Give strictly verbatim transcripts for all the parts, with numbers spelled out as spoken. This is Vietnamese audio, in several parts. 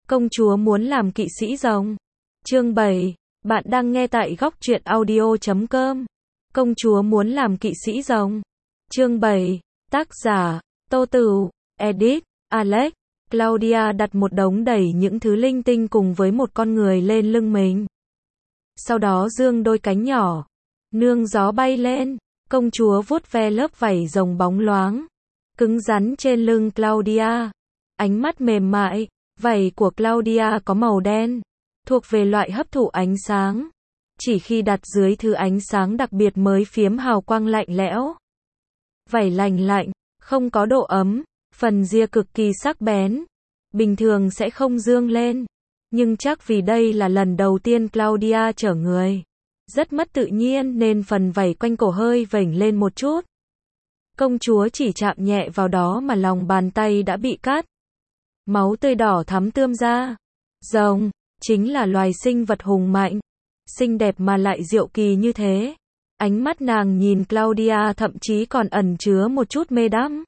Công chúa muốn làm kỵ sĩ rồng. Chương bảy. Bạn đang nghe tại góc truyện audio chấm com. Công chúa muốn làm kỵ sĩ rồng. Chương bảy. Tác giả, Tô Tửu, edit, Alex. Claudia đặt một đống đầy những thứ linh tinh cùng với một con người lên lưng mình. Sau đó dương đôi cánh nhỏ. Nương gió bay lên. Công chúa vuốt ve lớp vảy rồng bóng loáng, cứng rắn trên lưng Claudia. Ánh mắt mềm mại. Vảy của Claudia có màu đen, thuộc về loại hấp thụ ánh sáng. Chỉ khi đặt dưới thứ ánh sáng đặc biệt mới phiếm hào quang lạnh lẽo. Vảy lành lạnh, không có độ ấm, phần ria cực kỳ sắc bén. Bình thường sẽ không dương lên. Nhưng chắc vì đây là lần đầu tiên Claudia chở người, rất mất tự nhiên nên phần vảy quanh cổ hơi vểnh lên một chút. Công chúa chỉ chạm nhẹ vào đó mà lòng bàn tay đã bị cắt. Máu tươi đỏ thắm tươm ra. Rồng, chính là loài sinh vật hùng mạnh, xinh đẹp mà lại diệu kỳ như thế. Ánh mắt nàng nhìn Claudia thậm chí còn ẩn chứa một chút mê đắm.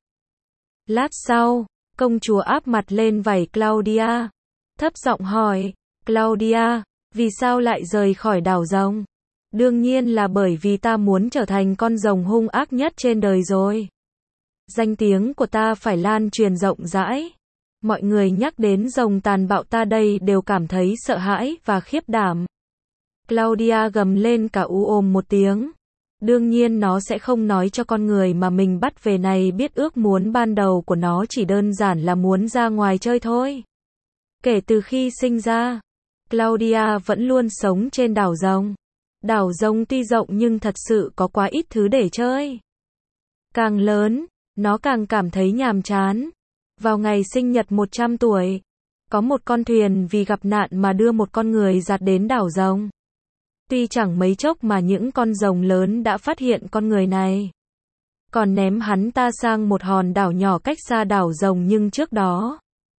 Lát sau, công chúa áp mặt lên vảy Claudia, thấp giọng hỏi, Claudia, vì sao lại rời khỏi đảo rồng? Đương nhiên là bởi vì ta muốn trở thành con rồng hung ác nhất trên đời rồi. Danh tiếng của ta phải lan truyền rộng rãi. Mọi người nhắc đến rồng tàn bạo ta đây đều cảm thấy sợ hãi và khiếp đảm. Claudia gầm lên cả u ồm một tiếng. Đương nhiên nó sẽ không nói cho con người mà mình bắt về này biết ước muốn ban đầu của nó chỉ đơn giản là muốn ra ngoài chơi thôi. Kể từ khi sinh ra, Claudia vẫn luôn sống trên đảo rồng. Đảo rồng tuy rộng nhưng thật sự có quá ít thứ để chơi. Càng lớn, nó càng cảm thấy nhàm chán. Vào ngày sinh nhật một trăm tuổi, có một con thuyền vì gặp nạn mà đưa một con người giạt đến đảo rồng. Tuy chẳng mấy chốc mà những con rồng lớn đã phát hiện con người này, còn ném hắn ta sang một hòn đảo nhỏ cách xa đảo rồng, nhưng trước đó,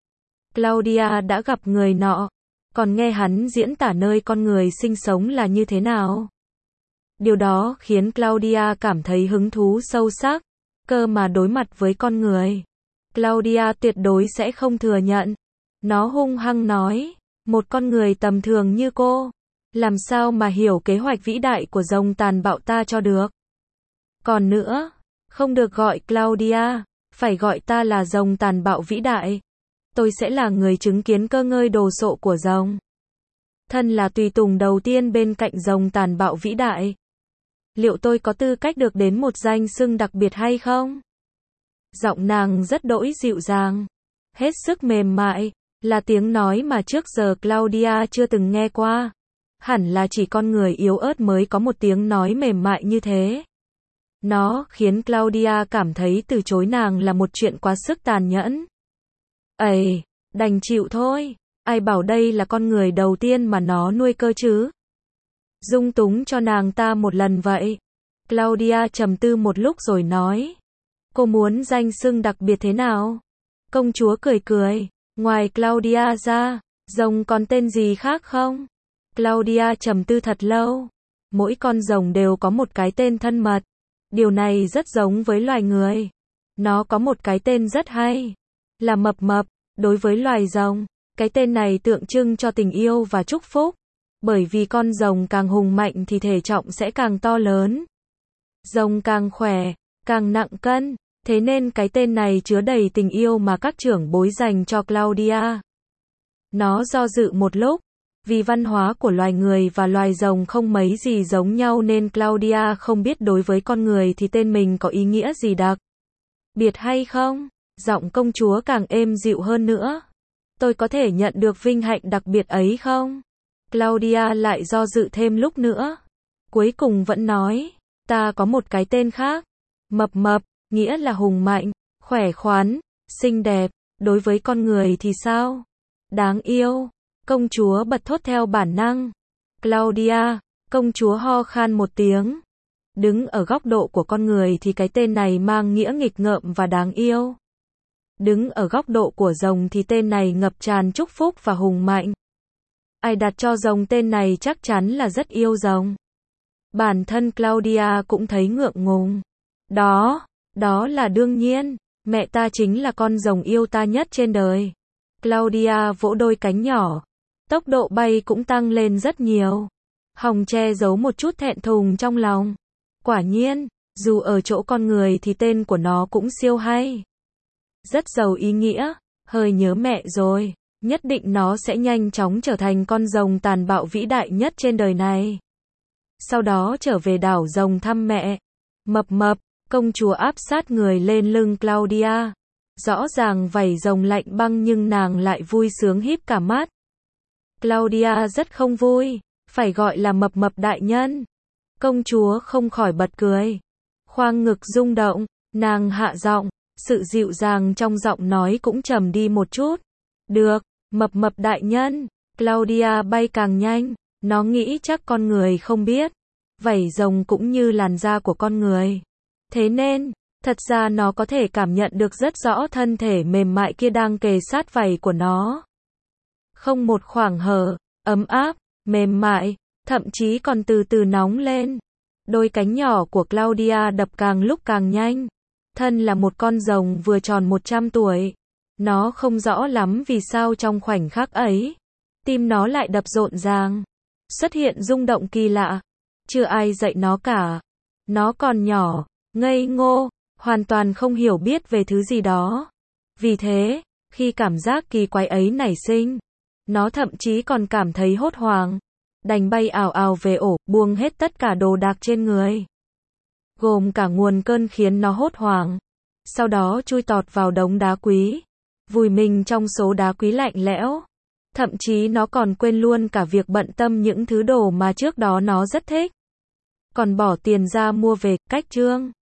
Claudia đã gặp người nọ, còn nghe hắn diễn tả nơi con người sinh sống là như thế nào. Điều đó khiến Claudia cảm thấy hứng thú sâu sắc, cơ mà đối mặt với con người, Claudia tuyệt đối sẽ không thừa nhận. Nó hung hăng nói, một con người tầm thường như cô, làm sao mà hiểu kế hoạch vĩ đại của rồng tàn bạo ta cho được. Còn nữa, không được gọi Claudia, phải gọi ta là rồng tàn bạo vĩ đại. Tôi sẽ là người chứng kiến cơ ngơi đồ sộ của rồng. Thân là tùy tùng đầu tiên bên cạnh rồng tàn bạo vĩ đại. Liệu tôi có tư cách được đến một danh xưng đặc biệt hay không? Giọng nàng rất đỗi dịu dàng, hết sức mềm mại, là tiếng nói mà trước giờ Claudia chưa từng nghe qua. Hẳn là chỉ con người yếu ớt mới có một tiếng nói mềm mại như thế. Nó khiến Claudia cảm thấy từ chối nàng là một chuyện quá sức tàn nhẫn. Ây, đành chịu thôi, ai bảo đây là con người đầu tiên mà nó nuôi cơ chứ. Dung túng cho nàng ta một lần vậy. Claudia trầm tư một lúc rồi nói, cô muốn danh xưng đặc biệt thế nào? Công chúa cười cười, ngoài Claudia ra, rồng còn tên gì khác không? Claudia trầm tư thật lâu. Mỗi con rồng đều có một cái tên thân mật. Điều này rất giống với loài người. Nó có một cái tên rất hay, là Mập Mập. Đối với loài rồng, cái tên này tượng trưng cho tình yêu và chúc phúc. Bởi vì con rồng càng hùng mạnh thì thể trọng sẽ càng to lớn. Rồng càng khỏe, càng nặng cân. Thế nên cái tên này chứa đầy tình yêu mà các trưởng bối dành cho Claudia. Nó do dự một lúc. Vì văn hóa của loài người và loài rồng không mấy gì giống nhau nên Claudia không biết đối với con người thì tên mình có ý nghĩa gì đặc biệt hay không. Giọng công chúa càng êm dịu hơn nữa. Tôi có thể nhận được vinh hạnh đặc biệt ấy không? Claudia lại do dự thêm lúc nữa. Cuối cùng vẫn nói, ta có một cái tên khác. Mập Mập, nghĩa là hùng mạnh, khỏe khoắn, xinh đẹp. Đối với con người thì sao? Đáng yêu. Công chúa bật thốt theo bản năng. Claudia, công chúa ho khan một tiếng. Đứng ở góc độ của con người thì cái tên này mang nghĩa nghịch ngợm và đáng yêu. Đứng ở góc độ của rồng thì tên này ngập tràn chúc phúc và hùng mạnh. Ai đặt cho rồng tên này chắc chắn là rất yêu rồng. Bản thân Claudia cũng thấy ngượng ngùng. Đó, đó là đương nhiên. Mẹ ta chính là con rồng yêu ta nhất trên đời. Claudia vỗ đôi cánh nhỏ. Tốc độ bay cũng tăng lên rất nhiều. Hồng che giấu một chút thẹn thùng trong lòng. Quả nhiên, dù ở chỗ con người thì tên của nó cũng siêu hay. Rất giàu ý nghĩa, hơi nhớ mẹ rồi. Nhất định nó sẽ nhanh chóng trở thành con rồng tàn bạo vĩ đại nhất trên đời này. Sau đó trở về đảo rồng thăm mẹ. Mập mập, công chúa áp sát người lên lưng Claudia. Rõ ràng vảy rồng lạnh băng nhưng nàng lại vui sướng híp cả mắt. Claudia rất không vui, phải gọi là mập mập đại nhân. Công chúa không khỏi bật cười. Khoang ngực rung động, nàng hạ giọng, sự dịu dàng trong giọng nói cũng trầm đi một chút. Được, mập mập đại nhân. Claudia bay càng nhanh, nó nghĩ chắc con người không biết. Vảy rồng cũng như làn da của con người. Thế nên, thật ra nó có thể cảm nhận được rất rõ thân thể mềm mại kia đang kề sát vảy của nó. Không một khoảng hở, ấm áp, mềm mại, thậm chí còn từ từ nóng lên. Đôi cánh nhỏ của Claudia đập càng lúc càng nhanh. Thân là một con rồng vừa tròn một trăm tuổi. Nó không rõ lắm vì sao trong khoảnh khắc ấy, tim nó lại đập rộn ràng. Xuất hiện rung động kỳ lạ. Chưa ai dạy nó cả. Nó còn nhỏ, ngây ngô, hoàn toàn không hiểu biết về thứ gì đó. Vì thế, khi cảm giác kỳ quái ấy nảy sinh, nó thậm chí còn cảm thấy hốt hoảng. Đành bay ào ào về ổ, buông hết tất cả đồ đạc trên người. Gồm cả nguồn cơn khiến nó hốt hoảng. Sau đó chui tọt vào đống đá quý. Vùi mình trong số đá quý lạnh lẽo. Thậm chí nó còn quên luôn cả việc bận tâm những thứ đồ mà trước đó nó rất thích. Còn bỏ tiền ra mua về, cách chương.